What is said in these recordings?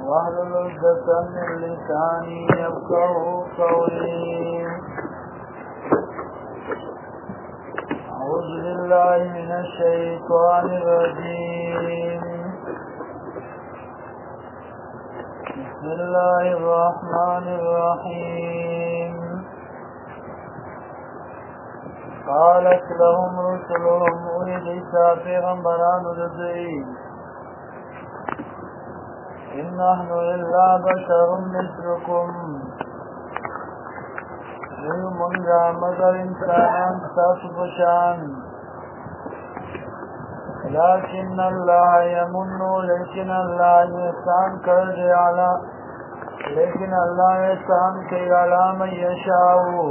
واحلل عقدة من لساني يفقهوا قولي. أعوذ بالله من الشيطان الرجيم. بسم الله الرحمن الرحيم. قالت لهم رسلهم وإليسا پیغمبران ددئی إن نحن إلا بشر مثلكم نیو منگا مگر انسانان ستاسو پشان لیکن اللہ یمنو لیکن اللہ احسان کر دے لیکن اللہ احسان کے علا من یشاؤ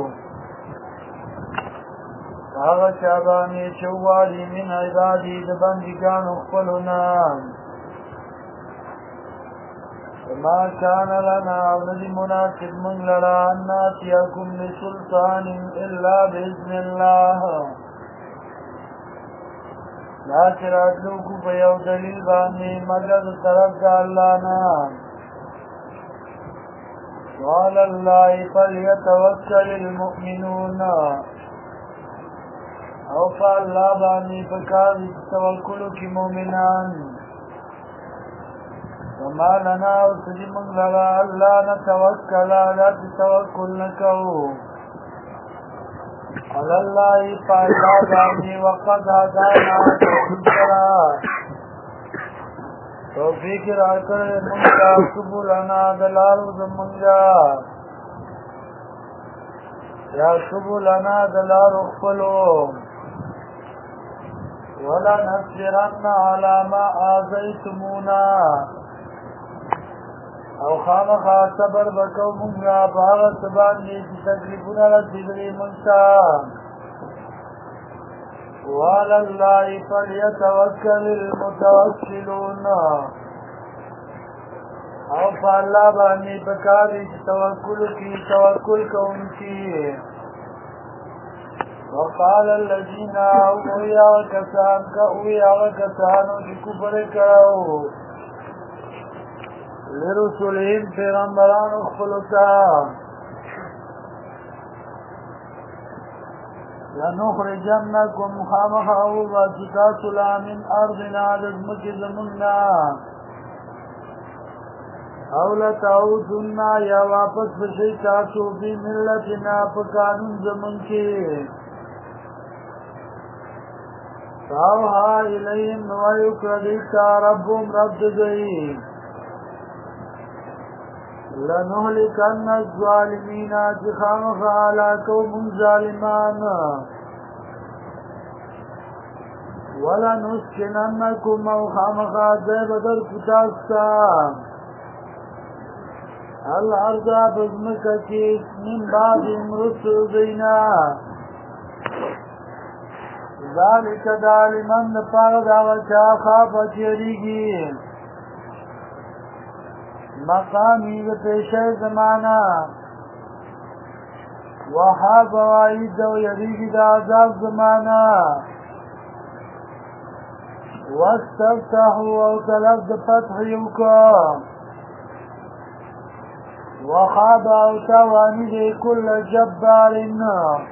آغا چابانی چوالی من عبادی دبندگان اخفلنا ما كان لنا ولدي مناسب من لنا أن ناتيكم بسلطان إلا بإذن الله لا ترادلوكم فيو دليل باني مجد طرف دالانا وعلى الله فليتوكل المؤمنون او فالله باني فكاذي توكلك مؤمنان وما لنا وسجم لنا ألا نتوكل على توكل نكو على الله فإذا وقد هدانا توفيق راكر منجا سبلنا دلال زمنجا يا سبلنا دلال اخفلو ولا نصبرن على ما آذيتمونا او خامخا صبر بکو منگا باغت باندی چی تکلیفونا رسیدلی منتا وعلى الله فليتوكل المتوكلون او فالله باندی پکاری چی توکل کونکی وقال الذين اویا کسانو چی کفر کرو لرسولهم پیغمبران اخفلتا لنخرجنکم خامخاو واسطاتلا من ارضنا لزمک زمنا او لتعودن یا واپس بشی تاسو بی ملتنا پکانون زمن کی فاوها الیهم ویکردیتا ربهم رب دئی لنهلكن الظالمين جخامخ على قوم ظالمان ولنسكننكم او خامخ زي بدر كتاستا الارض بزمكتي من بعد مرسل زينا ذلك دالمن پاغ داغچا خافت يريگي مقامی و پیشه زمانہ وحاب وعید و یریگی دا عذاب زمانہ واستفتحوا و طلب دا فتح یوکا وخاب او تاوانی دے کل جبارن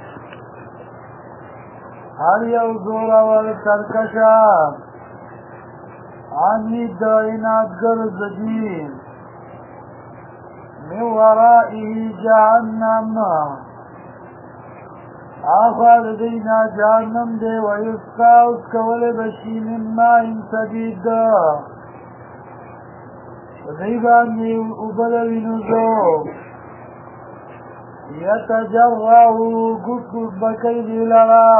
هر یو زور و سرکشا عنید دا اینادگر زدین من ورائه جهنم آخر دینا جهنم دے ویسقا اسکول بشی من ماء سدید دیبانی ابلوی نزو یتجرعه گفت بکی دی لرا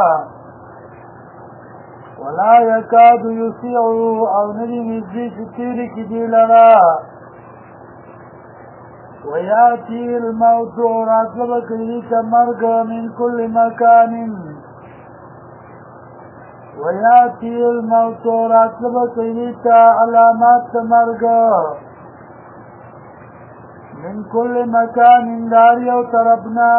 ولا یکاد یسیعو او ندی نزدیک تیری کی دی لرا وياتي الموت راتبك لك مرق من كل مكان وياتي الموت راتبك لك علامات مرق من كل مكان داري وطربنا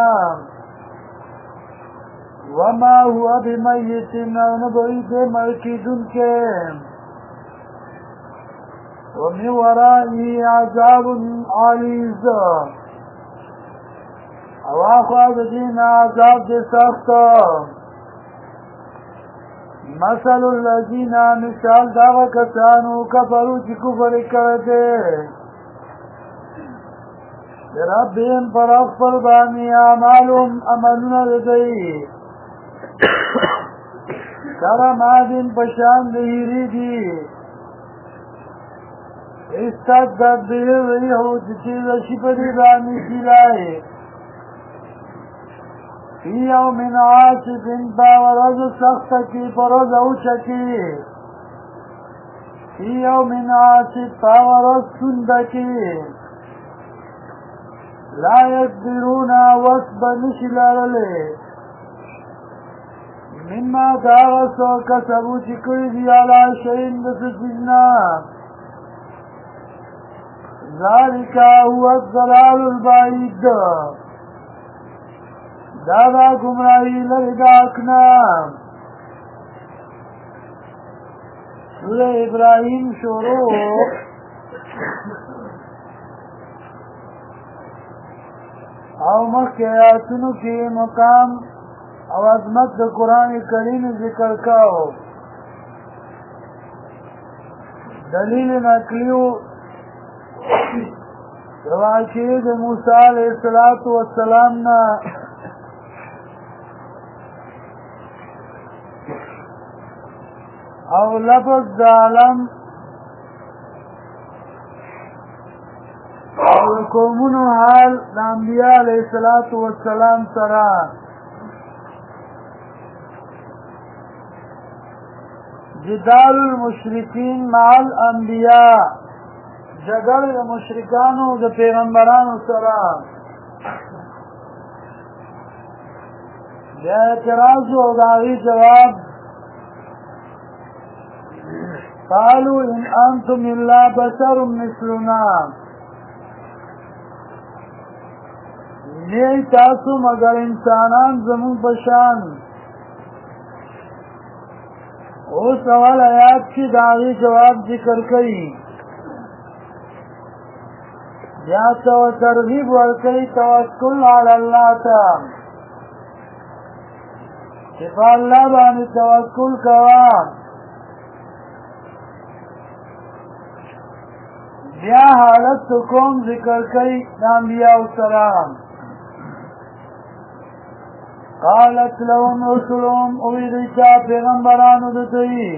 وما هو بميت ونبعيد مركز كم ومن ورائه عذاب غلیظ او آخوا دین عذاب دی سخت. مثل الذین مثال داغ کسانو کفرو چی کفر کرده ربهم پر اغفر بانی اعمالهم عملون ردئی کرمادن پشان دهیری دی استدد به الریحو چیز شپدی بانی سیلائی فی یوم عاصف باورز سخت کی پروز اوچکی فی یوم عاصف باورز سند کی لا یقدرون وصب نشلالے مما داغسو کسبو چکوی دی علا شئین دس چیزنا ذالکا هو الضلال البعید دادا گمراہی لرداکنا. سورہ ابراہیم شروع او مخی آیاتونو کی مقام او عظمت دا قرآن کریم ذکر کاؤ. دلیل نقلیو واقعی دا موسیٰ علیہ السلام نا او لفظ دا علم او قومونو حال دا انبیاء علیہ السلام سرا جدال المشرکین مع الانبیاء جگل دا مشرکانو دا پیغمبرانو سرا دا اعتراض و داغی جواب قالوا ان انتم الا بشر مثلنا نہیں تاسو مگر انسانان زمون پشان. او سوال آیات کی داغی جواب ذکر کئی یا تو ترغیب ورکی توکل علی اللہ تا شفا اللہ بانی توکل کوا. بیا حالت تو قوم ذکر کئی انبیاء السلام. قالت لهم رسلهم اویدیتا پیغمبرانو دتئی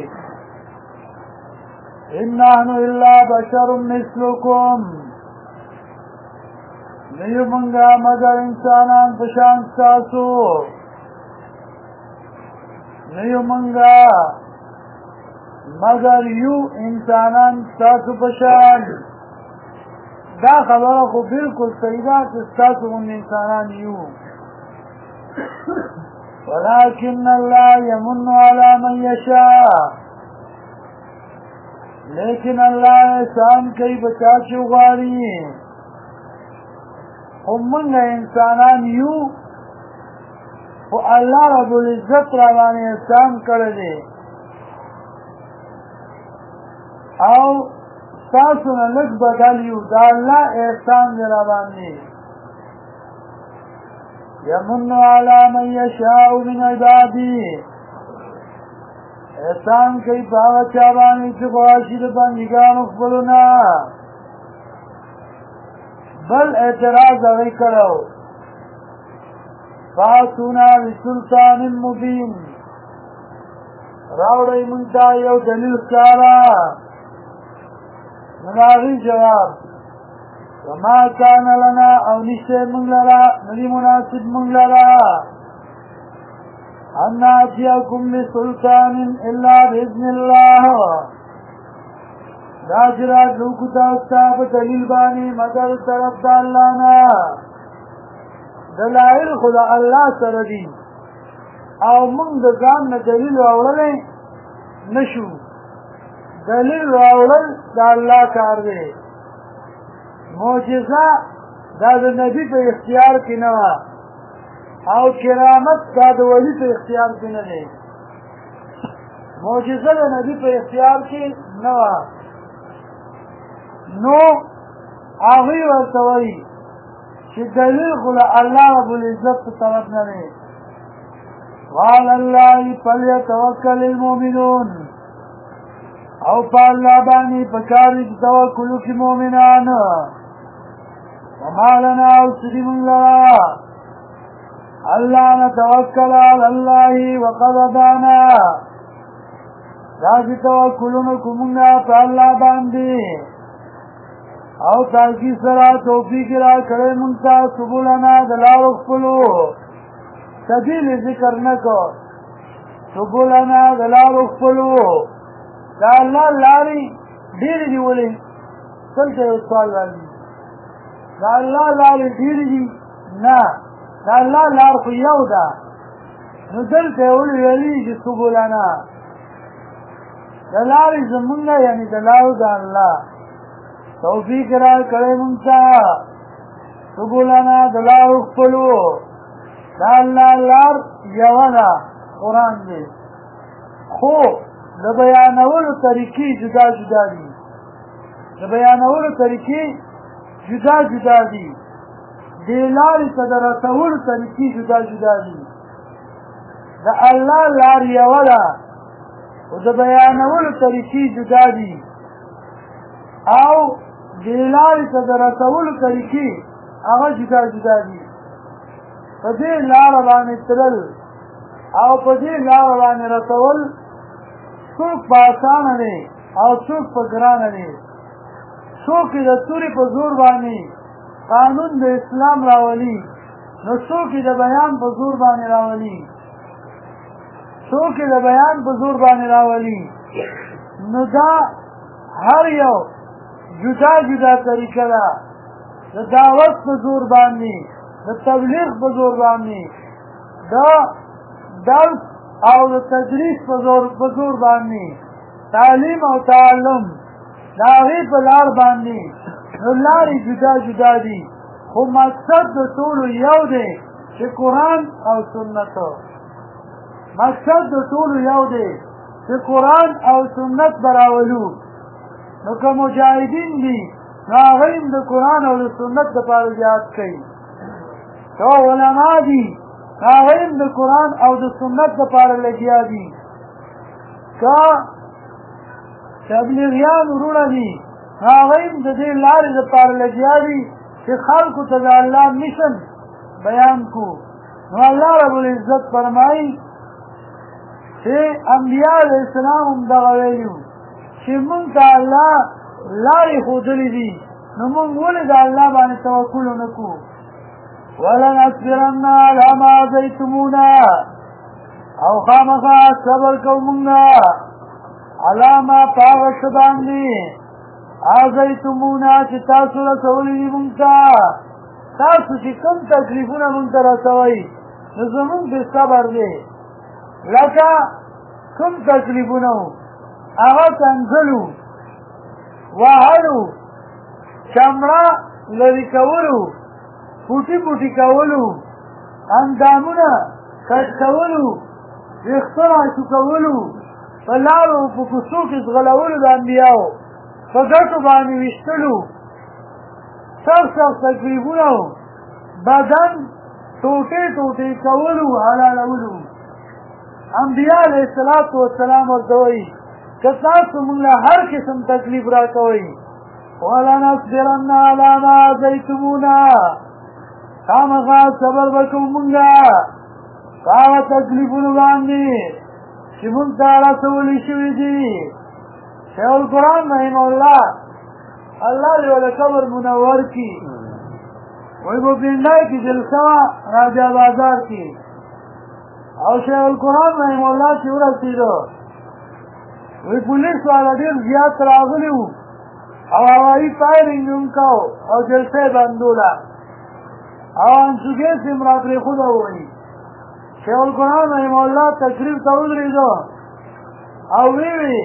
ان نحن الا بشر مثلکم نیو منگا مگر انسانان پشان ساسو نیو منگا مگر یو انسانان ساسو پشان. دا خبر خو بالکل صحیح کہ ساسو ان انسانان یو ولكن الله يمن على من يشاء لیکن اللہ احسان کئی بچا چوغاری امنگ انسانان یو و اللہ رب العزت روانی احسان کردے او ساسونا لگ بدل یو دا اللہ احسان دے روانی یمن علی من یشاء من عبادی احسان کئی پاگا چابانی چکواشی بندگان اخبرنا. بل اعتراض اگئی کرو فاتونا بسلطان مبین راوڑی منتا یو دلیل سارا. نراغی جواب وما كان لنا او نشتے منگ لرا ندی مناسب منگ لرا ان ناتیکم بسلطان الا باذن اللہ راجرات لوکتا استاب دلیل بانی مگر طرف دا اللہ نا. دلائل خدا اللہ سردی او منگ دزان دلیل راوڑلے نشو. دلیل راوڑل دا اللہ کار دے. معجزہ دا نبی پہ اختیار کی نوا او کرامت دا ولی پہ اختیار کی نوے. معجزہ دا نبی پہ اختیار کی نوا نو هغوی ورته وایي چې دلیل خو له الله رب العزت په طرف نه دی. وعلى الله فليتوکل المؤمنون، او په الله باندې پکار دي چې توکل وکړي مؤمنان. وما لنا او سدي من لرا الله نتوکل علی الله وقد هدانا، دا چې توکلونه کومونږ په الله باندې او تاکي سره توفیق را کړې مونږ ته سبولنا د لارو خپلو سبیل ذکر نه کو سبولنا د لارو خپلو. دا الله لارې ډېرې دي. ولې دلته یو سوال راځي، دا الله لارې ډېرې دي؟ نه، دا الله لار خو یو ده. نو دلته یې ولې ویلي چې سبولنا؟ د لارې زمونږ یعنې د لارو د الله توفیق را کړی مونږ ته سبولنا د لارو خپلو. دا الله لار یوه ده، قرآن دی، خو د بیانولو طریقې جدا جدا دي. د بیانولو طریقې جدا جدا دي، دې لارې ته د رسولو طریقې جدا جدا دي. د الله لار یوه ده او د بیانولو طریقې جدا دي، او دې لارې ته د رسولو طریقې هغه جدا جدا دي. په دې لاره باندې تلل او په دې لاره باندې رسول څوک په اسانه دی او څوک په ګرانه دی. څوک د تورې په زور باندې قانون د اسلام راولي، نو څوک د بیان په زور باندې راولي. څوک د بیان په زور باندې راولي، نو دا هر یو جدا جدا طریقه ده. د دعوت په زور باندې، د تبلیغ په زور باندې، د درس او د تدریس په زور باندې، تعلیم او تعلم د هغې په لار باندې. نو لارې جدا جدا دي، خو مقصد د ټولو یو دی چې قرآن او سنت. مقصد د ټولو یو دی چې قرآن او سنت به راولو. نو که مجاهدین دي نو هغوی هم د قرآن او د سنت دپاره جهاد کوي. که علما دي نو هغوی هم د قرآن او د سنت دپاره لګیا دي. که تبلیغیان وروڼه دي نو هغوی هم د دې لارې دپاره لګیا دي چې خلکو ته د الله مشن بیان کو. نو الله رب العزت فرمایي چې انبیاء علیه السلام هم دغه ویلي وو چې مونږ ته الله لارې ښودلې دي، نو مونږ ولې د الله باندې توکل ونه کړو؟ ولنصبرن علی ما آذیتمونا، او خامخا صبر کوو مونږه علی ما په هغه څه باندې آذیتمونا چې تاسو رسولي دي مونږ ته. تاسو چې کوم تکلیفونه مونږ ته رسوئ نو زمونږ د صبر دی. لکه کوم تکلیفونه وو هغه کنځلو، وهلو، چمړه لرې کولو، پوټي پوټي کولو، اندامونه کټ کولو، ویښته راچوکولو، په لارو په کوڅو کې ځغلولو د انبیاو، په ګټو باندې ویشتلو، سخت تکلیفونه وو، بدن ټوټې ټوټې کولو، حلالولو. انبیاء علیه السلام ورته وایي که تاسو مونږ له هر قسم تکلیف راکوئ ولنصبرن علی ما آذیتمونا، خامخا صبر به کوو مونږه په هغه تکلیفونو باندې چې مونږ ته رسولي شوي دي. شیخ القرآن رحمه الله، الله دې له قبر منور کړي، وایي په پنډای کې جلسه وه راجا بازار کې، او شیخ القرآن رحمه الله چې ورسېده وی پولیس والا ډېر زیات راغلي وو او هوایي فایرنګ یې هم کو او جلسه یې بندوله او انسوګیس یې هم راپرېښوده وایي. شیخ القرآن رحمه الله تقریر ته ودرېده او ویې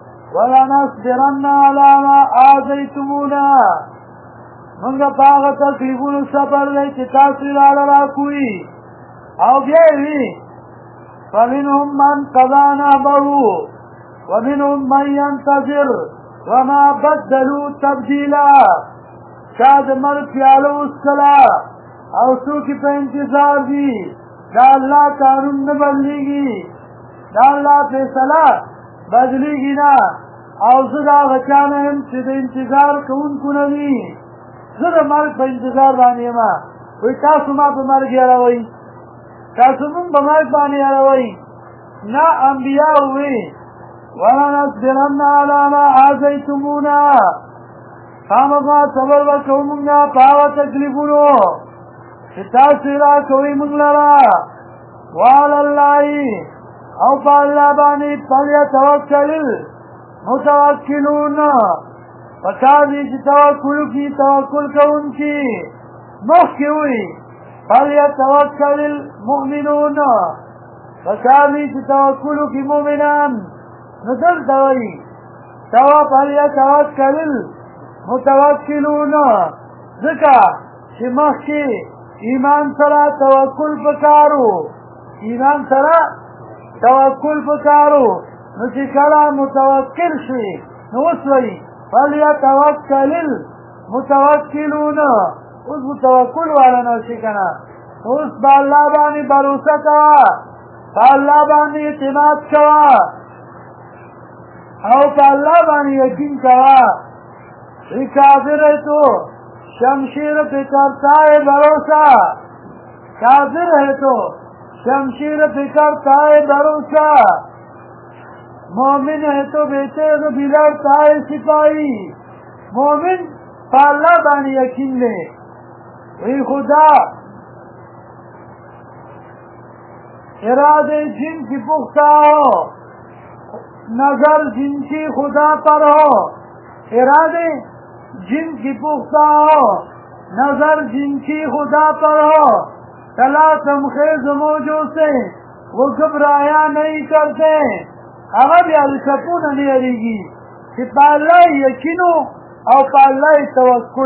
ولنصبرن علی ما آذیتمونا، مونږه په هغه تکلیفونو صبر دی چې تاسو یې راله راکوئ. او بیا یې وي فمنهم من قضا نحبه ومنهم من ينتظر وما بدلوا تبدیلا چا د مرګ پیاله وڅښله او څوک په انتظار دي دا الله قانون نه بدلېږي دا الله فیصله بدلېږي نه او زه د هغه چا نه یم چې د انتظار کوونکو نه وي زه د مرګ په انتظار باندې یم وایي تاسو ما په مرګ یاروئ تاسو مونږ په مرګ باندې یاروئ نه انبیا ووی ولنصبرن علی ما آذیتمونا خامخا صبر وکړو مونږه په هغه تکلیفونو چې تاسو یې راکوئ مونږ لره وعلى الله او په الله باندې فلیتوکل المتوکلون پکار دي چې توکل وکړي توکل کوونکي مخکې وایي فلیتوکل المؤمنون پکار دي چې توکل وکړي مؤمنان نو دلته وایي فلیتوکل المتوکلون ځکه چې مخکې ایمان سره توکل پکارو ایمان سره توکل پکارو نو چې کله متوکل شي نو اوس وایي فلیتوکل المتوکلون اوس متوکل والا نه شي که نه اوس په الله باندې بروسه کوه په الله باندې اعتماد کوه او په الله باندې یقین کوه ای کافر ہے تو شمشیر پہ کرتا ہے بھروسہ کافر ہے تو شمشیر پہ کرتا ہے بھروسہ مومن ہے تو بیٹے بلڑتا ہے سپاہی مومن پا اللہ بانی یقین لے وی خدا ارادے جن کی پختہ ہو نظر جن کی خدا پر ہو ارادے جن کی پختہ ہو نظر جن کی خدا پر ہو تلا تمخیز موجوں سے وہ گھبرایا نہیں کرتے هغه بیا د شپونه نه یریږي چې په الله یقین او په الله توکل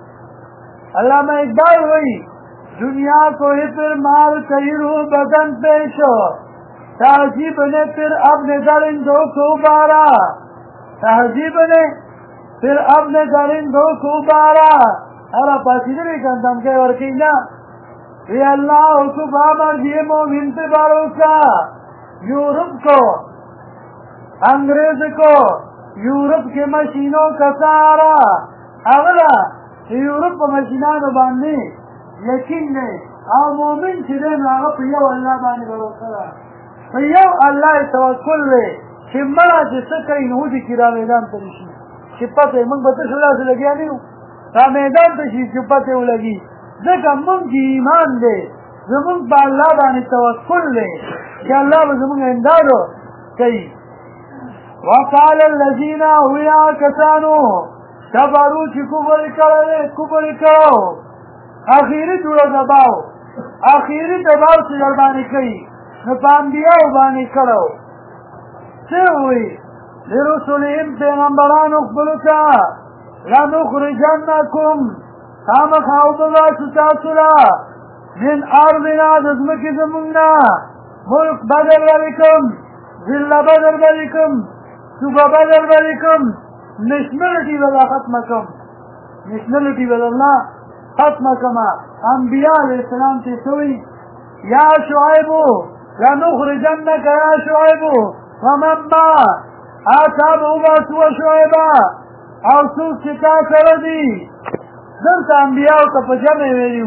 علامہ اقبال وایي دنیا کو ہی پھر مال کہیرو بدن پیش تہذیب نے پھر اپنے درندوں کو ابارا تہذیب نے پھر اپنے درندوں کو ابارا ارا پاسیدری کندم کے ورکی نا یہ اللہ حکم مرضی مومن پہ بھروسہ یورپ کو انگریز کو یورپ کے مشینوں کا سہارا اغلا یورپ په مشینانو باندې یقین نه او مومن چې دی نو هغه په یو الله باندې بروسه ده په یو الله توکل دی چې مړه چې څه کوي نو دې کې را میدان ته شي چې پته موږ به څه لاسه لګیا نه یو را میدان ته شي چې پته ولګي ځکه موږ ایمان دی زموږ په الله باندې توکل دی چې الله به زموږ امدادو کوي وقال الذين هو کسانو کفرو چې کفر کړو اخیری جوړه دباو اخیری دباو چې در باندې کوي نو په انبیاو باندې کړو څه وایي لرسولهم پیغمبرانو خپلو ته لنخرجنکم خامخا وبباسو تاسو له من ارضنا د ځمکې زموږ نه ملک بدل ولیکم ذله بدل ولیکم صوبه بدل ولیکم نشنلٹی ولا ختم کم نشنلٹی ولا اللہ ختم کما انبیاء علیہ السلام سے سوئی یا شعیبو لنخرجنک یا شعیبو ومن ما آتاب اوباسو شعیبا او سوک چکا کردی درس انبیاء کا پجمع ویلیو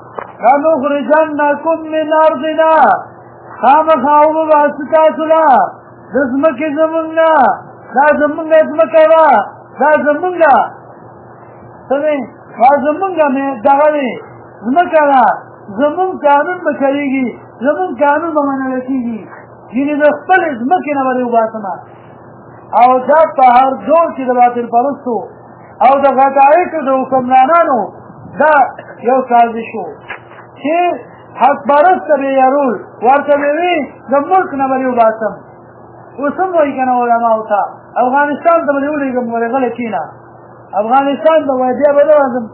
لنخرجنکم من ارضنا خامخا اوباسو تاسولا دزمک زمنا دا زمونږه ځمکه وه دا زمونږه څه دی دا زمونږه دغه دی ځمکه ده زمونږ قانون به چلېږي زمونږ قانون به منله کېږي یعنې د خپلې ځمکې نه به دې وباسمه او دا په هر ډول چې د باطل پرستو او د غټایکو د حکمرانانو دا یو سازش و چې حق پرسته به یارول ورته به وي د ملک نه به دې وباسم اوس هم وایي که نه علماو ته افغانستان ته به دې ولېږم ورې غلی کښېنه افغانستان ته وایي بیا به نه راځم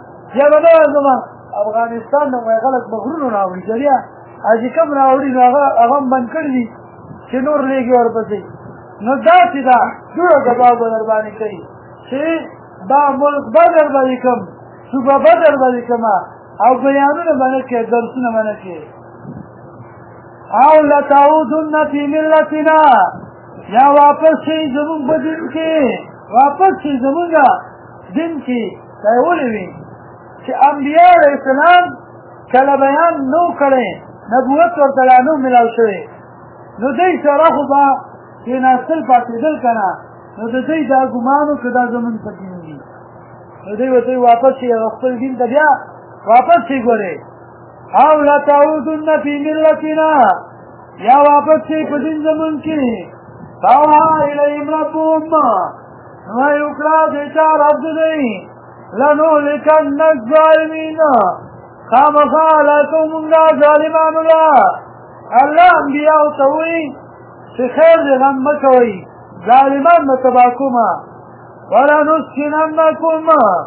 افغانستان ته وایي خلک به غرونو راوړي چې بیا چې کوم راوړي نو هغه هم بند کړي دي چې نور لېږي ورپسې نو داسې ده دوړه ګبا به در باندې کوي چې دا ملک به در باندې کوم صوبه به در باندې کومه او بیانونه به نه کوې درسونه به نه کوې او لتعودن فی ملتنا یا واپس شئ زمونږ په دین کې واپس شئ زمونږ دین کې دا یې ولې وي چې انبیا علیه السلام کله بیان نو کړی نبوت ورته لا نو ملاو شوی نو دوی سره خو به کېناستل پاتېدل که نه نو د دوی دا ګمانو که دا زمونږ په دین دي نو دوی ورته واپس شئ خپل دین ته بیا واپس شئ ګورې او لتعودن فی ملتنا یا واپس شئ په دین زمونږ کې فاوحا الیهم ربهم وحی وکړه دوی ته رب د دوی لنهلکن الظالمین خامخا هلاکوو مونږه ظالمانو له الله انبیاو ته وایي چې خیر دې غم مه کوئ ظالمان به تباه کومه ولنسکننکم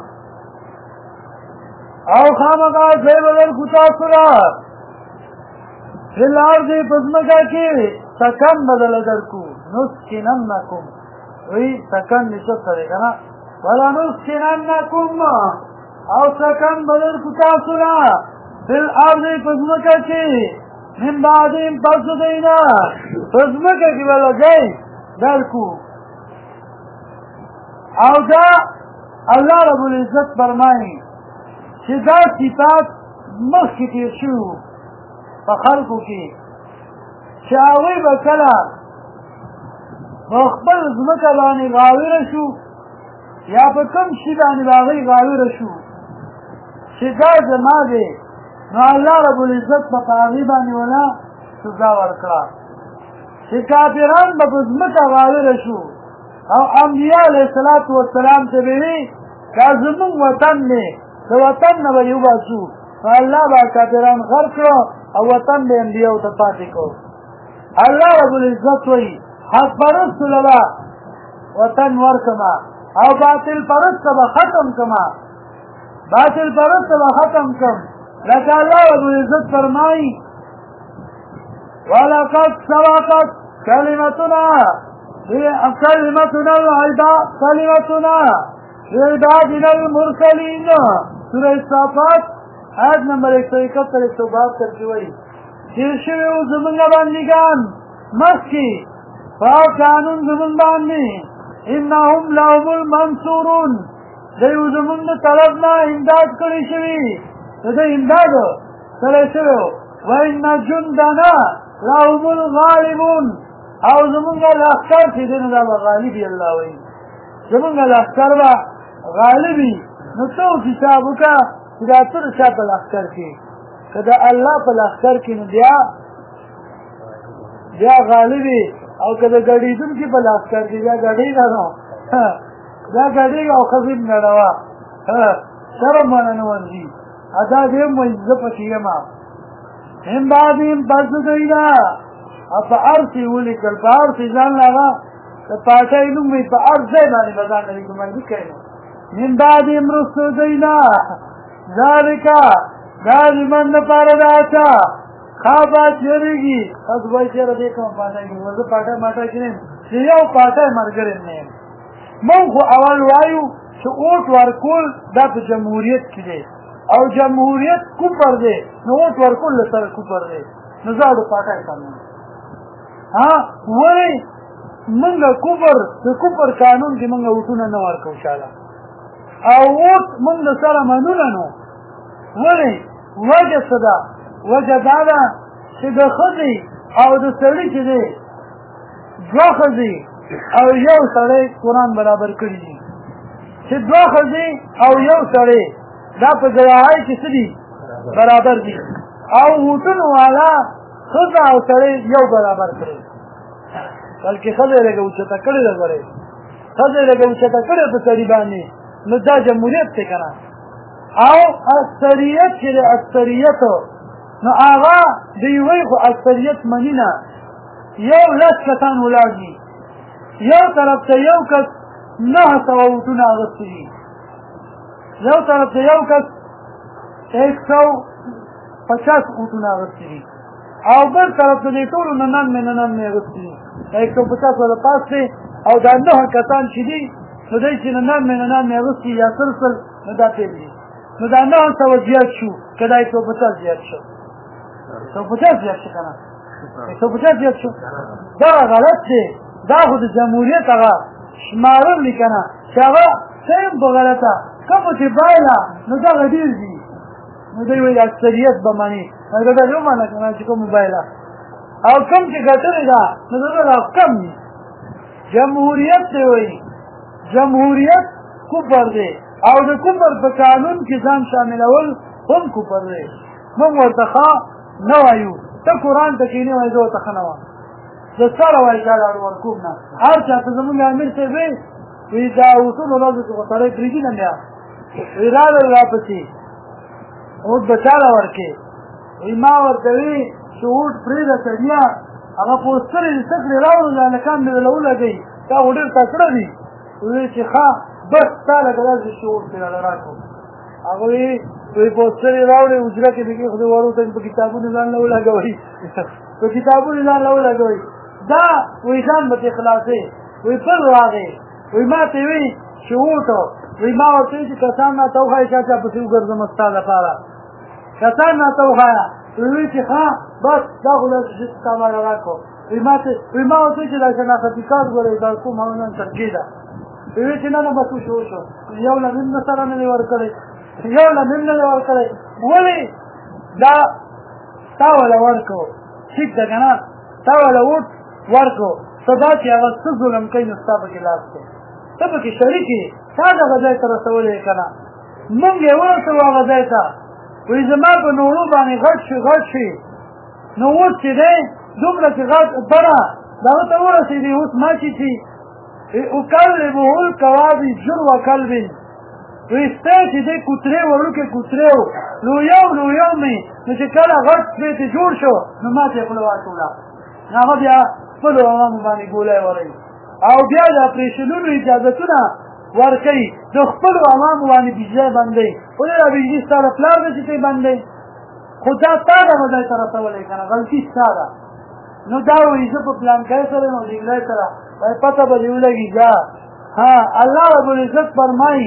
او خامخا ځای به درکړو تاسو له فی الارض په ځمکه کې سکن به درله درکړو نسکننکم وایي سکن نسبت سره که نه ولنسکننکم او سکن به درکړو تاسو له فی الارض په ځمکه کې من بعدهم پس د دوی نه په ځمکه کې به ځای درکړو او دا الله رب العزت فرمایي چې دا صفات مخکې تېر شوي په خلکو کې چې هغوی به کله په خپل ځمکه باندې غاویره شو یا په کوم شي باندې به هغوی غاویره شو چې دا زما دی نو الله رب العزت به په هغې باندې ونه سزا ورکړه چې کافران به په ځمکه غاویره شو او انبیا علیه الصلاة والسلام ته به وي دا زمونږ وطن دی د وطن نه به یې وباسو نو الله به کافران غرق کړو او وطن به انبیاو ته پاتې کړو الله رب العزت وایي حق پرستو له به وطن ورکړمه او باطل پرسته به ختم کړمه باطل پرسته به ختم کړم لکه الله رب العزت فرمایي ولقد سبقت کلمتنا لعبادنا المرسلین سورہ صافات آیت نمبر 171-172 کې وایي تېر شوي وو زمونږ بندګان مخکې په قانون زمونږ باندې انهم لهم المنصورون دوی وو زمونږ د طرف نه امداد کړی شوي د دوی امداد کړی شوی وو وان جندنا لهم الغالبون او زمونږ لښکر چې دی نو دا به غالب وي الله وایي زمونږ لښکر به غالب وي نو ته حساب وکړه چې دا ته د چا په لښکر کې که د الله په لښکر کې نو بیا غالب وي او که د ګډېدونکي په لښکر کې بیا ګډېږه نو بیا ګډېږه او ښځې نړوه شرم باندې نه ورځي دا دې هم وایي زه پکې یم من بعدهم پس د دوی نه او په هر څه ولیکل په هر څه ځان له هغه د پاټۍ نوم وي په هر ځای باندې به ځان له ګمانګي کوي من بعدهم رسو دوی نه ذلک دا زمن دپاره دا چا خوابه چېرېږي تاسو وایي چېره دې کوم پاټۍ کې زه پاټۍ ماټۍ کې نه یم چې یو پاټۍ ملګری نه یم موږ خو اول وایو چې اوټ ورکول دا په جمهوریت کې دی او جمهوریت کفر دی نو اوټ ورکول له سره کفر دی نو زه د پاټۍ قانون ولې موږ د کفر قانون کې موږ اوټونه نه ورکوو شاله او اوټ موږ د سره منو نه نو ولې وجه څه ده وجه دا ده چې د ښځې او د سړي چې دی دوه ښځې او یو سړی قرآن برابر کړي دي چې دوه ښځې او یو سړی دا په ګواهۍ کې څه دي برابر دي او اوټونو والا ښځه او سړی یو برابر کړي بلکې ښځه یې لږه اوچته کړې ده ګورې ښځه یې لږه اوچته کړې په سړي باندې نو دا جمهوریت دی که نه او اکثریت چې دی اکثریت نو هغه دوی وایي خو اکثریت مني نه یو لس کسان ولاړ دي یو طرف ته یو کس 900 اوټونه اخیستي دي یو طرف ته یو کس 150 اوټونه اخیستي دي او بل طرف ته دې ټولو 99 اخیستي دي 150 ورته پاس دی او دا 9 کسان چې دي نو دی چې نن مې اغوستي یا سلسل نو دا تېر دي نو دا 900 زیات شو که دا 150 زیات شو 150 زیات شو که نه 150 زیات شو دغه غلط دی دا خو د جمهوریت هغه شمارل دي که نه چې هغه سیم په غلطه کومه چې بایله نو دغه ډېر دي نو دوی وایي اکثریت به مني دا دغه ومنه که نه چې کومه بایله او کوم چې ګټلې ده نو دغه کم دي جمهوریت دی وایي جمهوریت کفر دی او د کفر په قانون کې ځان شاملول هم کفر دی موږ ورته ښه نه وایو ته قرآن ته کښېنې وایي زه ورته ښه نه وایم زه سره وایي دا لاړ ورکوم نه هر چا ته زمونږ امیر صاحب وایي دا اصولو ورځو کې خو سړی پرېږدي نه بیا وایي راغلل راپسې اوټ به چاله ورکې وایي ما ورته وایي چې اوټ پرېږده سړیه هغه پوسټر یې څه کړې راوړو هلکان مې درله ولګوي تا خو ډېر تکړه دي وایي چې ښه بس تا لکه داسې چې اوټ پرې راله راکړو هغه وایي پوسټر یې راوړې حجره کې پکې خو دې وروته په کتابونو ځان له ولګوئ په کتابونو ځان له ولګوئ دا وایي ځان به ترې خلاصې وایي بل راغې وایي ما ته وایي چې اوټو وایي ما ورته وایي چې کسان راته وښایه چا چا پسې وګرځم ستا لپاره کسان راته وښایه وایي چې ښه بس دا خو داسې چې ستا ماله راکړو وایي ما ورته وایي چې دا شناختي کارت ګورئ دا کوم نن ترکې ده وایي چې نه نه بس وشو یو له نیم نه سره نه دی ورکړی یو له نیم نه دی ورکړی ولې دا تا وله ورکړو ټیک ده که نه تا وله اوټ ورکړو ته دا چې هغه څه ظلم کوي نو ستا پکې لاس دی ته پکې شریک یې تا دغه ځای ته رسولی یې که نه مونږ یې ورسوو هغه ځای ته وایي زما په نوړو باندې غټ شي نو اوس چې دی دومره چې غټ بره دغه ته ورسېدي اوس ما چې اکلبه الکواب جرو کلب وایي ستی چې دی کوترې وړوکې کوترې و لویو مې نو چې کله غټ سپی ترې جوړ شو نو ما ته یې خوله واچوله هغه بیا خپلو عوامو باندې ګولی وروي او بیا د اپریشنونو اجازتونه ورکوي د خپلو عوامو باندې بجلی بندوي ولې دا بجلي ستا د پلار ده چې ته یې بندوي خو دا تا دغه ځای ته رسولی که نه غلطي ستا ده نو دا وایي زه په پلانکی سره یم او ډنګلی سره وایي پته به دې ولګي ځه الله رب العزت فرمایي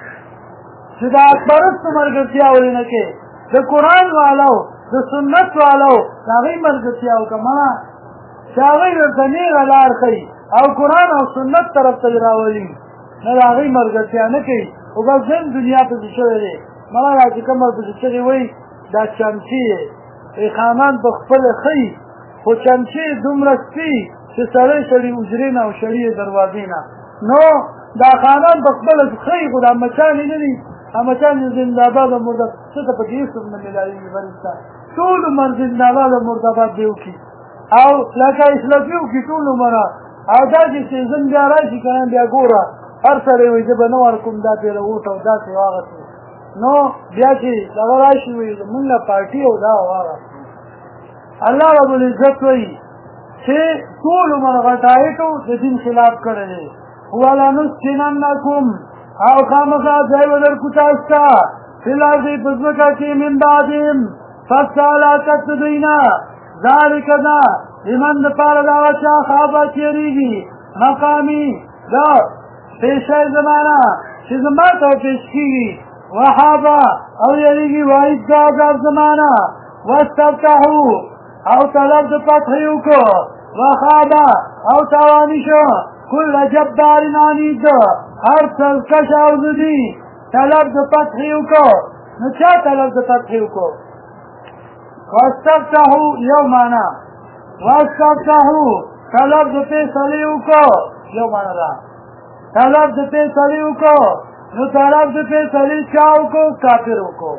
چې د حقپرستو ملګرتیا ولې نه کې د قرآن والو د سنت والو د هغوی ملګرتیا وکړه چې هغوی درته نیغه لار ښیي او قرآن او سنت طرف ته یې راولي نه د هغوی ملګرتیا نه کوي خو بس ځین دنیا پسې شوی دی مړه را چې کوم ورپسې چغې وایي دا چمچي یې خامان په خپله ښیي خو چمچي دومره سپي چې سړی حجرې نه او شړي یې دروازې نه نو دا خانان په خپله ښیي خو دا مچان یې نه دي مچان یې زنده‌باد او مرده‌باد څه ته پکې اسم نه میلاوېږي فرشته ټول عمر زنده‌باد او مرده‌باد دې وکړي او لکه اسلافي وکړي ټول عمره او دا چې سیزن بیا راشي که نه بیا ګوره هر سړی وایي زه به نه ورکوم دا تېره اوټ او داسې واغسې نو بیا چې دغه راشي وایي زمونږ پارټي او دا واغه الله رب العزت وایي چې ټول عمر غټایټو د دین خلاف کړی دی ولنسکننکم او خامخا ځای به درکړو تاسو ته فی الارض په ځمکه کې من بعدهم فسته هلاکت د دوی نه ذلک دا لمن دپاره د هغه چا خافه چې یېرېږي مقامي دا پیشی زمانه چې زما ته پیش کېږي وحابه او یېرېږي وعید د عذاب زمانه واستفتحو او طلب د فتح یې وکړو وخابه او تاواني شو کل جبار عنید هر سرکش او زدي طلب د فتح یې وکړو نو چا طلب د فتح یې وکړو واستفتحو یو معنا واستفتحو طلب د فیصلې یې وکړو یو معنا ده طلب د فیصلې یې وکړو نو طلب د فیصلې چا وکړو کافر وکړو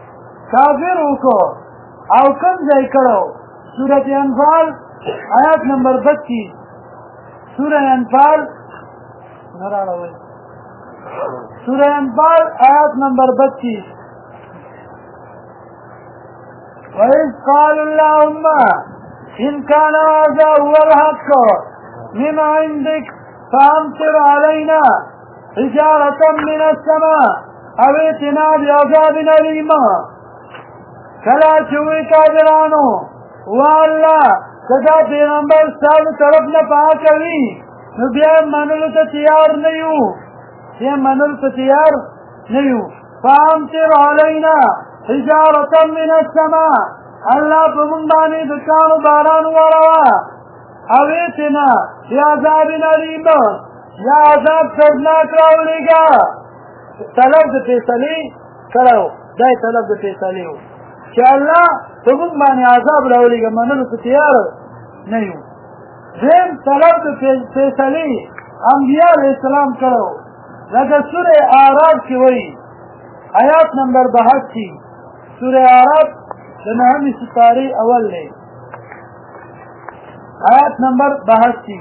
او کوم ځای کړو سورت انفال آیات نمبر 32 سورہ انفال آیات نمبر 32 وَإِذْ قَالُوا اللَّهُمَّ إِنْ كَانَ هَذَا هُوَ الْحَقُّ مِنْ عِنْدِكَ فَأَمْطِرْ عَلَيْنَا حِجَارَةً مِنَ السَّمَاءِ أَوْ ائْتِنَا بِعَذَابٍ أَلِيمٍ کله چې وی کافرانو والله که دا پیغمبر ستاسو طرف نه پاکه وي نو بیا یې منلو ته تیار نه یو فامطر علینا حجارة من السماء الله په موږ باندې د کانو باران وروه او ایتنا بعذاب علیم یا عذاب دردناک راولېږه طلب د فیصلې کړی و دا یې طلب د فیصلې و چې الله په موږ باندې عذاب راولېږه منلو ته تیار نه یو دویم طلب د فیصلې انبیا علیه السلام کړی و لکه سوره اعراف کې وایي آیات نمبر 82 سوره اعراف د 9 سپارې اول دی آیات نمبر 82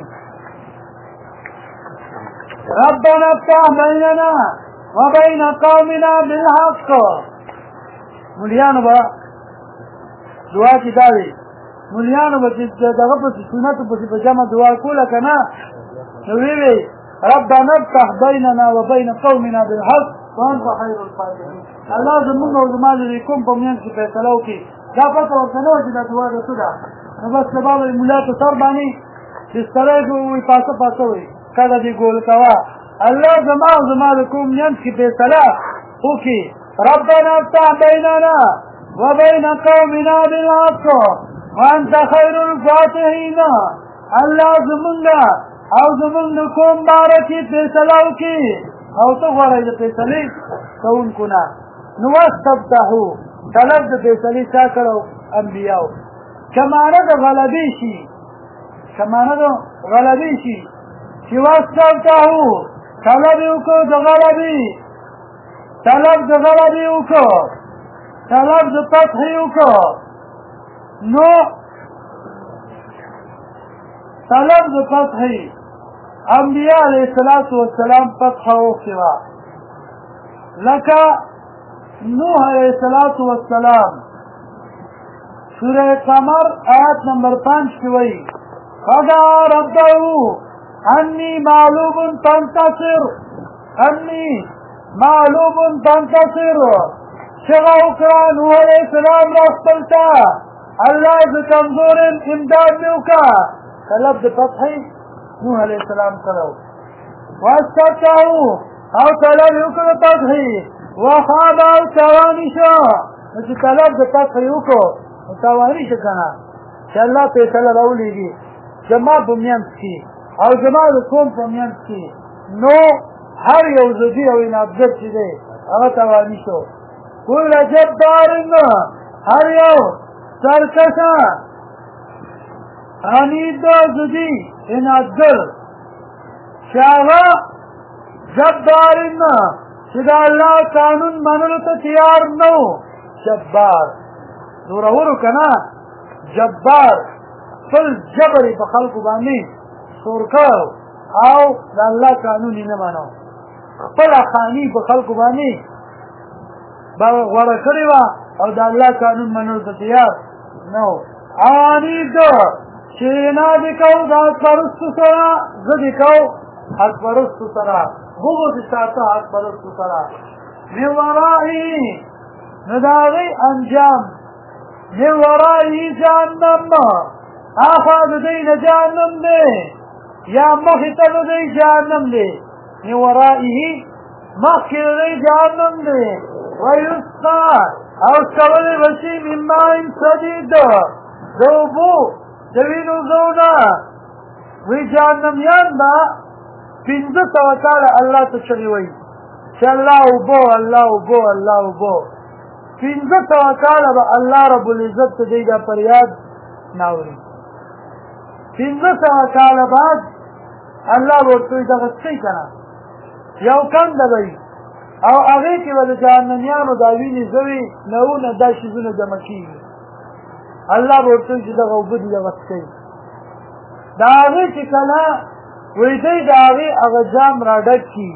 ربنا افتح بیننا وبین قومنا بالحق مولیانو به دعا کې دا وي مولیانو به چې دغه په سنتو پسې په جمع دعا کوله که نه نو وی ربنا افتح بیننا وبین قومنا بالحق وانت خیر الفاتحین الله زمونږ او زما د کوم په میانځ کې فیصله وکړي دا پته ورته نه وه چې دا دعا د څه ده نو بس سبا به ملا په سر باندې بستری کې ووایي پاسه وایي کله دې ګول کوه الله زما او زما د کوم میانځ کې فیصله وکړي ربنا افتح بیننا وبین قومنا بالحق وانت خیر الفاتحین الله زمونږ او زمونږ د کوم باره کې فیصله وکړي او ته غواړئ د فیصلې کوونکو نه نو واستفتحو طلب د فیصلې چا کړو انبیاو که معنه د غلبې شي چې واستفتحو طلب یې وکړو د غلبې طلب د فتح یې وکړو نو طلب د فتح انبیاء علیہ السلام فتح وکړه لکه نوح علیہ السلام سورہ قمر آیت نمبر 5 کی وئی فدعا ربه انی معلوم تنتصر شغا وکړه نوح علیہ السلام را خپلتا الله ز کمزور امداد مې وکړه طلب د فتح نوح علیہ السلام کرو واستفتحو او طلب یوکو فتح وخاب او توانی شو چې طلب د فتح یوکو توانی شو کنه چې الله فیصله راولېږي زما په میانځ کې او زما د قوم په میانځ کې نو هر یو ضدي او انابدت چې دی هغه توانی شو کل جبار هر یو سرکشه عنید ضدي انادر شاغا جبارنا چې دا الله قانون منلو ته تیار نو جبار زورورو کنه جبار فل جبري په خلقو باندې سورکاو او دا الله قانون نه منو خپل خاني په خلقو باندې غوړه کړی و او دا الله قانون منلو ته تیار نو عنید چې نه دې کو دا پرستو سره زه دې کو حق پرستو سره بغض ساته حق پرستو سره من ورائي نو د هغې انجام من ورائي جهنم آخوا د دوی نه جهنم دی یا مخې ته د دوی جهنم دی من ورائه مخکې د دوی جهنم دی ویسقا او څکولی به شي من ماء صدید د اوبو د وینو زونه وی جهنمیان به 500 کاله الله ته چغې وایي چې الله اوبو 500 کاله به الله رب العزت ته دی دا فریاد ناوري 500 کاله بعد الله به ورته وایي دغه څه که نه یو کنده به وي او هغې کې به د جهنمیانو دا وینې زوي نهونه دا شیزونه جمع کېږي الله به ورته وایي چې دغه اوبه دي دغه څکئ د هغې چې که نه وایي دی د هغې هغه جام را ډک کړي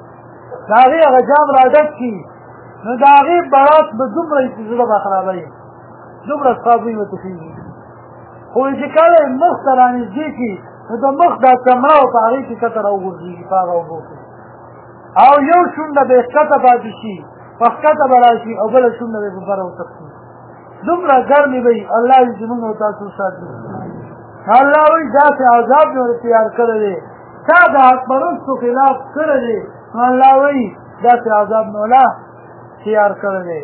نو د هغې براس به دومره چې زړه به خرابوي دومره څښابوي ورته کېږي خو چې کله یې مخ ته را نږدې کړي نو د مخ دا کمره او په هغې کې کته را وغورځېږي په هغه اوبو کې او یو شونډه به یې ښکته پاتې شي په ښکته به را شي او بله شونډه به یې په بره وتښتي دومره ګرمې به وي الله دې زموږ او تاسو وساتي الله وی داسې عذاب نور تیار کړی دی تا د حق پرستو خلاف کړی دی نو الله وی داسې عذاب نولا تیار کړی دی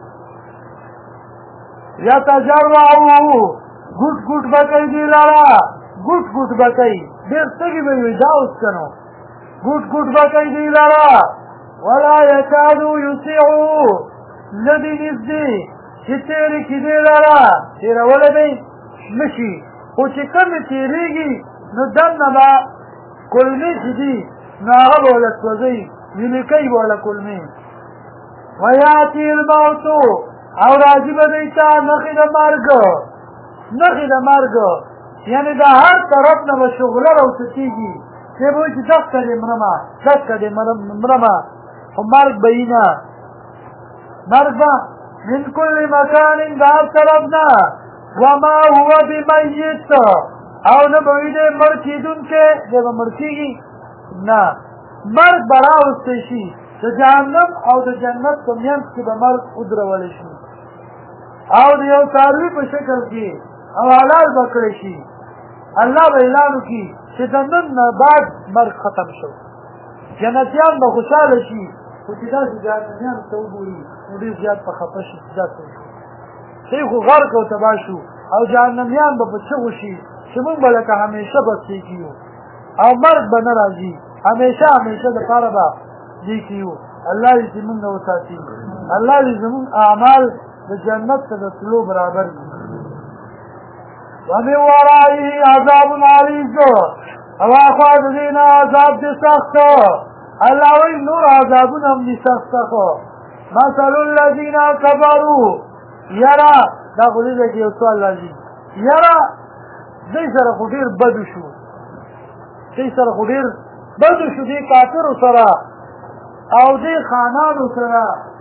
یتجرعو ګوټ ګوټ به کوي دوی لره ګوټ ګوټ به کوي ډېر تږي به وي دا اوس که نو ګوټ ګوټ به کوي دوی لره ولا یکادو یسیعو نه دي نږدې چې تېرې کړي دوی لره تېرولی به نه شي خو چې کومې تېرېږي نو دننه به کلمې چې دي نو هغه به ورله سوځوي ویلې کوي به ورله کلمې ویاتي الموتو او راځي به دوی ته نښې د مرګ نښې د مرګ یعنې د هر طرف نه به شغله راوڅکېږي دی به وایي چې دقه دې مرمه دقه دې مرمه خو مرګ به یي نه مرګ به من کل مکان د هر طرف نه وما هو بمیت او نه به وي دی مړ کېدونکی دی به مړ کېږي نه مرګ به راوستی شي د جهنم او د جنت په منځ کې به مرګ ودرولی شي او د یو څاروي په شکل کې او حلال به کړی شي الله به اعلان وکړي چې د نن نه بعد مرګ ختم شو جنتیان به خوشحاله شي خو چې داسې جهنمیانو ته وګوري نو ډېر زیات په خفه شي چې دا څه وشو دی خو غرق او تباه شو او جهنمیان به په چغو شي چې موږ به لکه همیشه بسې کیو او مرګ به نه راځي همیشه دپاره به دې کیو الله دې زمونږ نه وساتي الله دې زمونږ اعمال د جنت ته د تلو برابر کړي ومن ورائه عذاب علیز او اخوا د دې نه عذاب دې سخت الله وایي نور عذابونه هم دي سخت مثل الذین کفروا یاره دا خو دې کې یو سوال راځي یاره دوی سره خو ډېر بدو شو دوی سره خو ډېر بدو شو دې کافرو سره او دې خانانو سره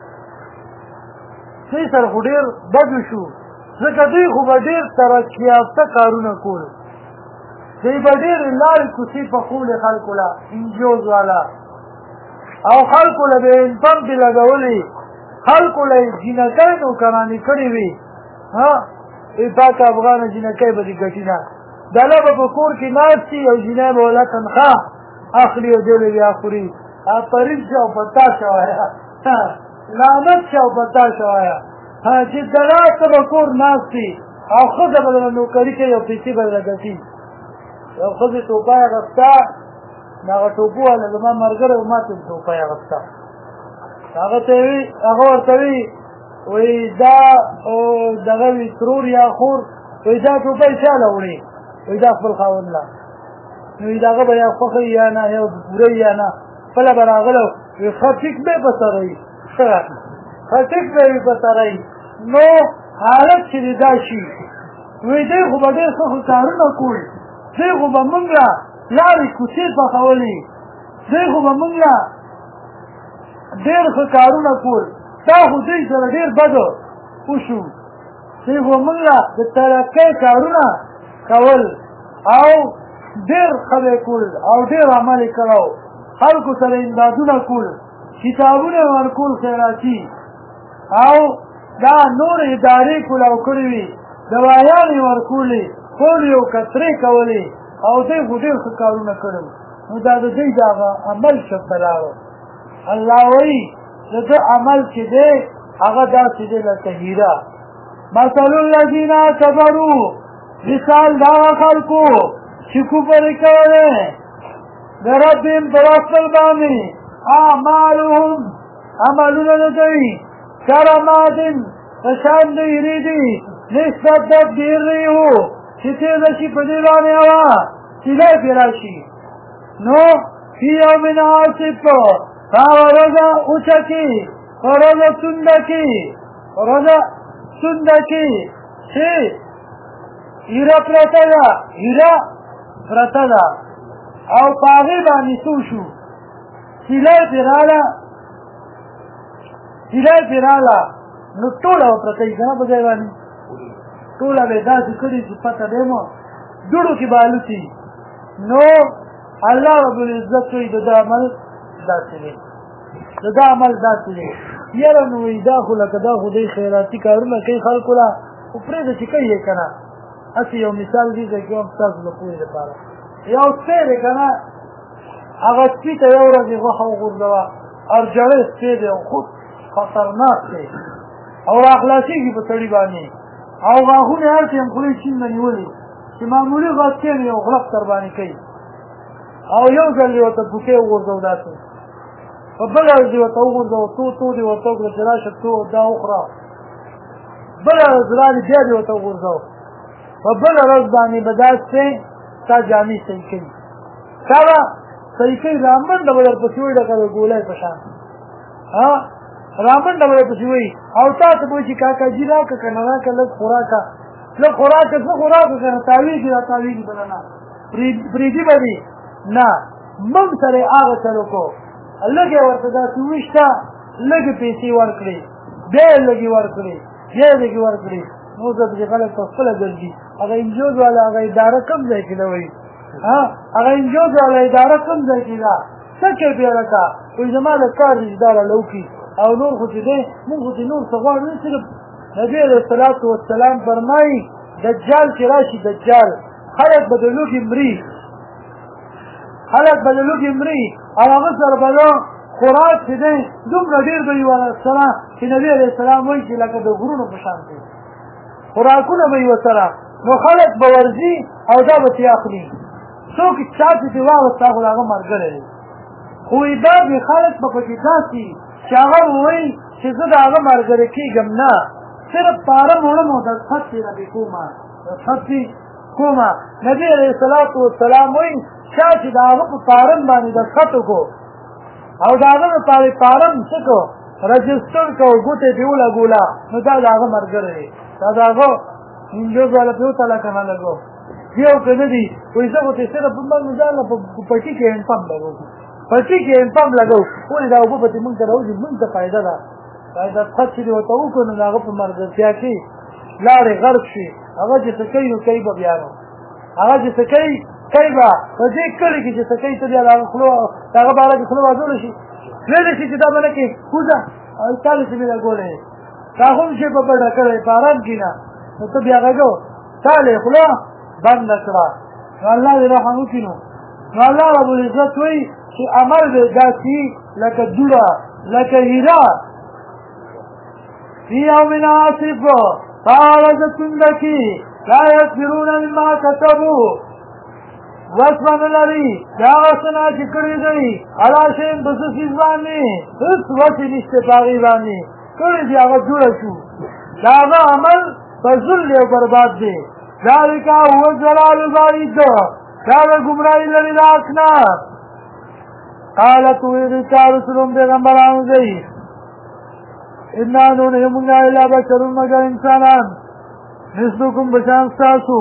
دوی سره خو ډېر بدو شو ځکه دوی خو به ډېر ترقي یافته کارونه کول دوی به ډېرې لارې کوڅې پخولې خلکو له انجوز والا او خلکو له به هینډ پمپې لګولې خلکو له یې جینکۍ نوکرانې کړې وي ای پاکه افغانه جینکۍ به دې ګټي نه دله به په کور کې ناست وي او جینۍ به وله تنخواه اخلي او دی به بیا خوري آفرین شه او په تا شه وایه لعنت شه او په تا شه وایه چې دله ته به کور ناست وي او ښځه به درله نوکري کوي او پیسې به درله ګټي یو ښځې ټوپۍ اخېسته هغه ټوپو والا زما ملګری و ما ته ټوپۍ اخېسته هغه ورته وي وایي دا دغه وي ترور یا خور وایي دا ټوپۍ چا له وړې وایي دا خپل خاوند له نو وایي د هغه به یا خوښه یا نه یا پوره یا نه خپله به راغله وایي ښه ټیک به یې په سره وي ښه ټیک به یې په سره وي نو حالت چې دې دا شي وایي دی خو به ډېر ښه خو کارونه کول دی خو به مونږ له لارې کوڅې پخولې دی خو به مونږ له ډېر ښه کارونه کول دا خو دوی سره ډېر بد وشو دوی خو مونږ له د ترقۍ کارونه کول او ډېر ښه به یې کول او ډېر عمل یې کړی خلکو سره امدادونه کول کتابونه یې ورکول خیراتي او دا نور ادارې کولاو کړې وي دوایانې ورکولې پولیو کترې کولې او دوی خو ډېر ښه کارونه کړي نو دا د دوی د هغه عمل شکلاوه الله وایي د ده عمل چې دی هغه داسې دی لکه هیره مثل الذین کفروا مثال د هغه خلکو چې کفر یې کولی د ربهم پر خپل باندې اعمالهم عملونه د دوی کرماد په شان د هیرې دي نسبت ډېر ریو چې تېزه شي په دې باندې هوا سیلی پرې راشي نو فی یوم عاصف هغه ورځه اوچه کې ورځه څنډه کې چې هیره پرته ده او په هغې باندې څه وشو سیلی پرې راله نو ټوله به پرته وي که نه په ځای باندې ټوله به یې داسې کړي چې پته دی مو دوړو کې به الوتي نو الله رب العزت وایي د ده عمل داسې دی یاره نو وایي دا خو لکه دا خو دی خیراتي کارونه کوي خلکو له خو پرېږده چې کوي یې که نه هسې یو مثال دې ځای کې هم ستاسو د پوهې لپاره یو سپی دی که نه هغه سپي ته یو ورځ یې غوښه وغورځوه ارجړی سپی دی او خود خطرناک دی او راخلاصېږي په سړي باندې او غاښونه هر څه هم خولې چین نه نیولې چې معمولي غاښ کښېني یو غړپ در باندې کوي او یو ځل یې ورته بوټې وغورځو داسې په بله ورځ یې ورته وغورځو تو دې ورته وکړه چې راشه تو دا وخوره بله ورځ راغلې بیا دې ورته وغورځو په بله ورځ باندې به داسې ستا جامې صحیح کوي تا به صحیح کوي رامنډه به درپسې وایي لکه د ګولۍ په شان رامنډه به درپسې وایي او تا ته به وایي چې کاکاجي راکړه که نه راکړه لږ خوراکه لږ خوراکه څه خوراکه که نه تاویږي را تاویږي بله نه پرېږدي به دې نه موږ سره یې هغه چل وکړو لږ یې ورته داسې وویشته لږې پیسې ورکړې بیا یې لږې ورکړې بیا یې لږې ورکړې نو زه پسې خلک په خپله ګرځي هغه انجوز والا هغه اداره کوم ځای کې ده وایي هغه انجوز والا اداره کوم ځای کې ده څه کوې بیا لکه وایي زما د کار رشدار الله وکړي او نور خو چې دی مونږ خو چې نور څه غواړو نه صرف نبي علیه الصلاة والسلام فرمایي دجال چې راشي دجال خلک به د لوږې مري خلک به د لوږې مري او هغه سره به دا خوراک چې دی دومره ډېر به یې ورسره چې نبي علیه السلام وایي چې لکه د غرونو په شان دی خوراکونه به یې ورسره نو خلک به ورځي او دا به ترې اخلي څوک چا چې ترې واغسته هغه د هغه ملګری دی خو دا بې خلک به پکې داسې چې هغه به وایي چې زه د هغه ملګری کېږم نه صرف پاره وړم او دستخط یې رابې کومه دستخط یې کومه نبي علیه الصلاة والسلام وایي چا چې د هغه په پارم باندې دستخط وکړو او د هغه دپاره پارم څه کړو رجسټر کړو ګوتې پرې ولګوله نو دا د هغه ملګری دی دا د هغه انجوز والا پرې وتله که نه لګو یو که نه دي وایي زه خو چې صرف موږ ځان له په پټي کې هینډ پمپ لګو پټي کې هینډ پمپ لګو ولې دا اوبه پکې موږ ته راوځي موږ ته فایده ده دستخط چې دې ورته وکړو نو د هغه په ملګرتیا کې لاړې غرق شي هغه چې څه کوي نو کوي به بیا نو هغه چې څه کوي کوي به په دې کلي کې چې څه کوي ته بیا د هغه خوله د هغه باره کې خوله وازولی شي ویلی شي چې دا به نه کې کوزه تالې چې مې لګولی تا هم شي په پټه کړی په ارام کې نه نو ته بیا غږو تالې خوله بنده کړه نو الله دې رحم وکړي نو الله ربالعزت وایي چې عمل دې داسې لکه دوړه لکه هیره في يوم عاصف طارت لكي لا يصبرون مما كتبوا واسمن لري دا غسنا چې کړی دی الا شین د څه چیز باندې هیڅ وڅې نشته پاغي باندې کړی دی هغه جوړ شو دا هغه عمل فضل او برباد دی ذالک هو الضلال البعید دا ګمراهی لري راکنا قالت رسول پیغمبرانو دی انا نو نه موږ الا بشر مگر انسانان مثلكم بشان تاسو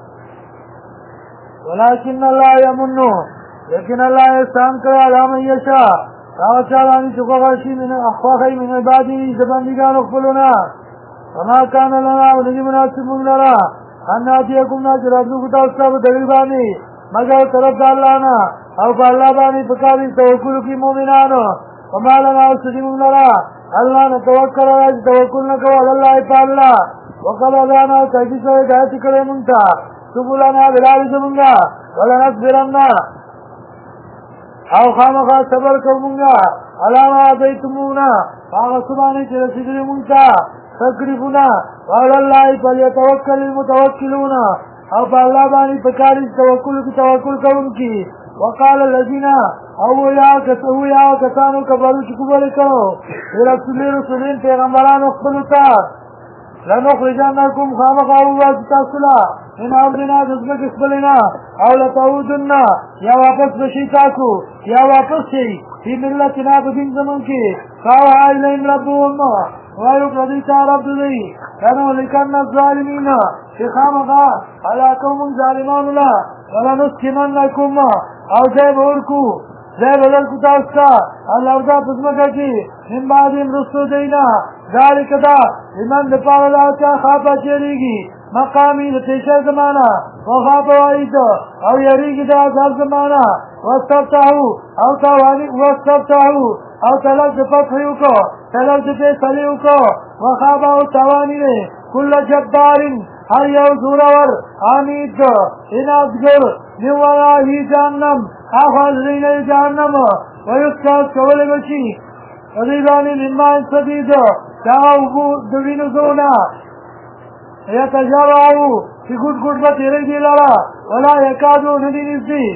ولكن الله يمن لیکن الله احسان کوي علامه یشا او چالان چې کوغاشي من اخواخي من عبادي زبندگان خپلنا وما كان لنا ولدي مناسب لنا ان اتيكم ناجرابو تاسو په دلیل باندې مگر طرف الله نه او په الله باندې پکاري توکل کی مؤمنانو وما لنا سجن لنا الله نتوکل علی توکل نکو الله تعالی وقال انا کایږي چې دا چې کړه مونږ ته سبولنا بلال زمونږه ولا نصبرنا او خامخا صبر کومونږه علاوه دیتمونا هغه سبحانه چې رسېږي مونږ ته تقریبنا وعلى الله فليتوكل المتوكلون او په الله باندې پکاري توکل کوونکی وقال الذين او یا کسانو کبرو چې کوبل کړو رسولین پیغمبرانو خپل ته لنخرجنكم خامخا تاسو لا من امرنا جزمک خپلنا او لتعودن یا واپس بشي تاسو یا واپس شي په ملتنا په دین زمون کې قال ایلهم ربهم وایو کدی رب دې کنو لیکن الظالمین خامخا علاکم ظالمان لا ولا نسكننكم او جيب ورکو زیب للکو تاستا الارضا پزمکا کی من بعدیم رسو دینا ذالک دا ایمان دپار اللہ چا خوابا چیریگی مقامی لتیشہ زمانہ وخوابا وائید او یریگی دا عذاب زمانہ واستفتاہو او تاوانی واستفتاہو او تلق دفتحیو کو تلق دفیصلیو کو وخوابا او تاوانی نے کل جبارین هر یو زورور آمید انازگر من ورائه جهنم آخوازرین جهنم ویسکاس کول بشی وزیبانی ممان سدید چاہو دوین زونا یتجرعو چی گوٹ گوٹ بطیره دی لرا ولا یکادو ندی نزدی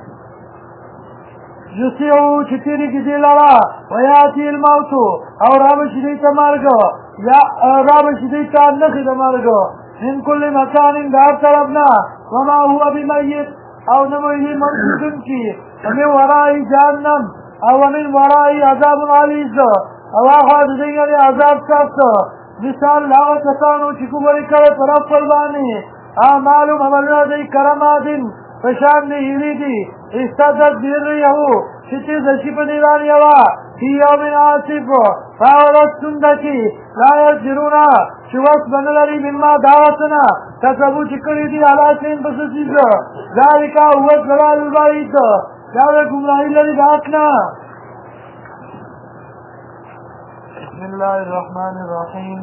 یسیعو چتیری کی دی لرا ویاتی الموتو او رابش دیتا مرگو یا رابش دیتا نخد مرگو من کل مکان دار طرفنا وما هو بمیت او نموی منصدن کی ومن ورائی جہنم او ومن ورائی عذاب غلیظ او آخواد دیگر عذاب سخت مثال لاغ کسانو چکو بری کرے پر افل بانی معلوم عملنا دی کرماتن فشان نیوی دی استدد دیر ریہو شتی زشیب نیرانی ہوا فی یوم آصف فاولت سندکی لا یجرونا شوست بنلری مما دعوتنا کسبو چکری دی علاسین بسسیز ذالکا هو الضلال البعید جاوے گمراہی لری باتنا. بسم الله الرحمن الرحيم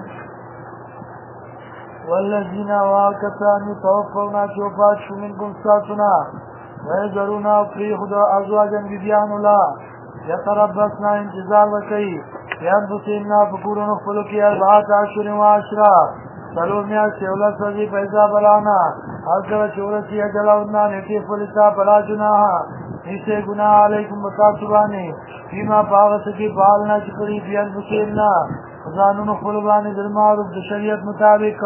والذين واكتان توفونا شوفات منكم ساسنا ويذرونا فريخد أزواجا بديان الله يتربصنا انتظار وكي ينبسينا فكور نخفلك 4 أشهر وعشرة سلور میاش شولت وزی پیسا بلانا حضر شولتی اجلاؤنا نیتی فلسا بلا جناها نیسے گناہ علیکم بتاسبانی فیما پاغسکی پالنا چکری بیان بسیرنا خزانون خلبانی درمعروف شریعت مطابق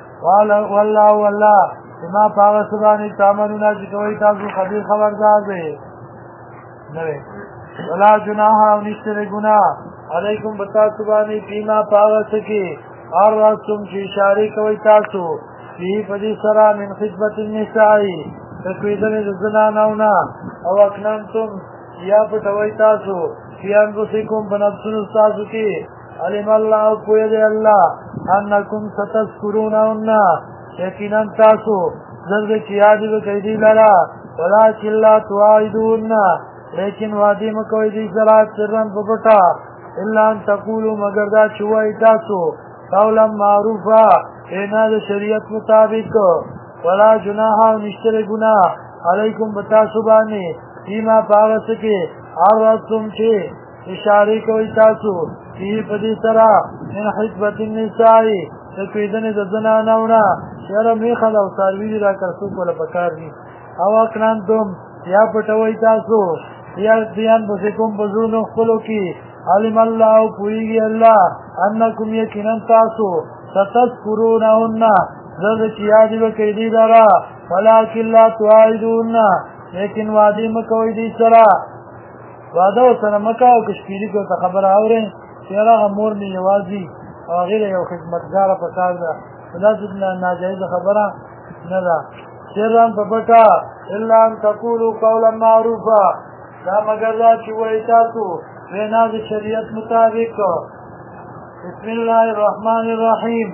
واللہ فیما پاغسبانی تامنونا چکوئی تاسو خبیر خبردار دے نوے ولا جناها نیسے گناہ علیکم بتاسبانی فیما پاغسکی اور تم کی اشاری کوي تاسو فی پدی سرا من خدمت النساء تکویدن زنانونا او اکنانتم یا پټوي تاسو فی انفسکم بنفسن تاسو کی علم الله پوید الله انکم ستذکرونهن یقینا تاسو زرد کی یاد وکړي لرا ولکن لا تواعدون لیکن وعده مکوئ دی سره سرن پټا الا ان تقولوا مگر دا چوي تاسو قولا معروفا اینا دا شریعت مطابق ولا جناحا نشتر گناہ علیکم بتاسبانی فیما پاغسکی عرضتم چه اشاری کوئی تاسو فی پدی سرا من حسبت النسائی تکویدن دزنانونا شرم میخد او سارویدی را کرسو کولا پکار دی او اکنانتم یا پتوئی تاسو یا دیان بسکم بزرون اخفلو کی علم الله پویږي الله انکم یقینا تاسو ستذکرونهن زرد چې یاد وکړئ دي لرا ولکن لا تواعدون لیکن وعده مکوئ دي سره وعده سره مکو کشمیری کو ته خبر اورئ چې هغه مور می یوازي او غیر یو خدمتګار په کار ده دا څه ناجایز خبره نه ده سران په پټا الا ان تقولوا قولا معروفا دا مگر دا چې وایي تاسو وینا د شریعت مطابق. بسم الله الرحمن الرحیم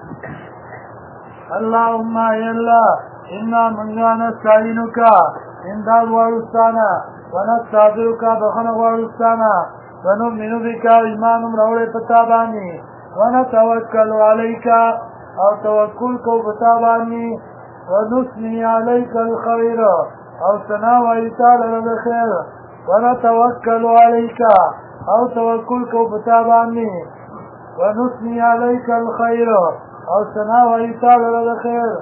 اللهم ای الله انا منگا نستعینک امداد غواړستانه ونستغفرک بخنه غواړستانه ونؤمن بک ایمان راوړې پتا باندې ونتوکل علیک او توکل کو پتا باندې ونثني علیک الخير او ثنا وایي تعالی د خیر ونتوکل علیک او توکل کو پتا باندې ونثني علیک الخير او ثنا وایي تعالی د خیر.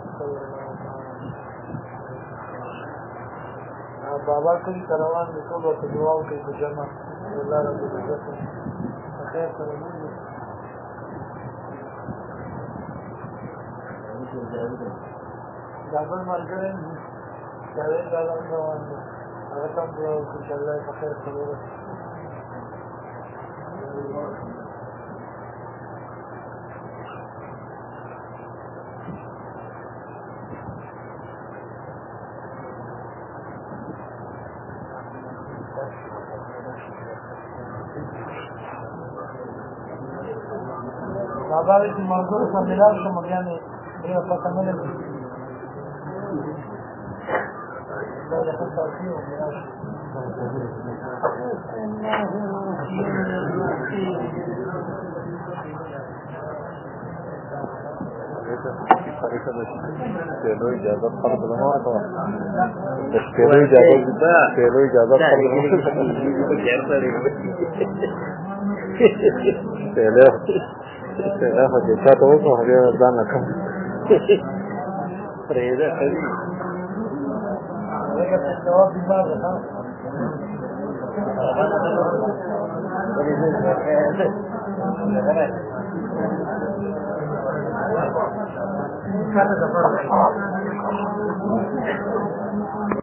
بابا کلی کروان د ټول ورته دعا وکړي په جمع الله رب العزت خیر سره دا بل ملګری جاوید عالم روان دی هغه ته هم دعا وکړو چې الله یې په خیر سره ورسوي. بابا چې منظور سره ملال شم بیا مې ډېره پته نه لګي دا د ښه تاثیر و ملال شم خليفه له اجازه فرض له ما تو له اجازه فرض له حدیثه ته وو هغه ځان کم پرېدا کوي هغه جواب دی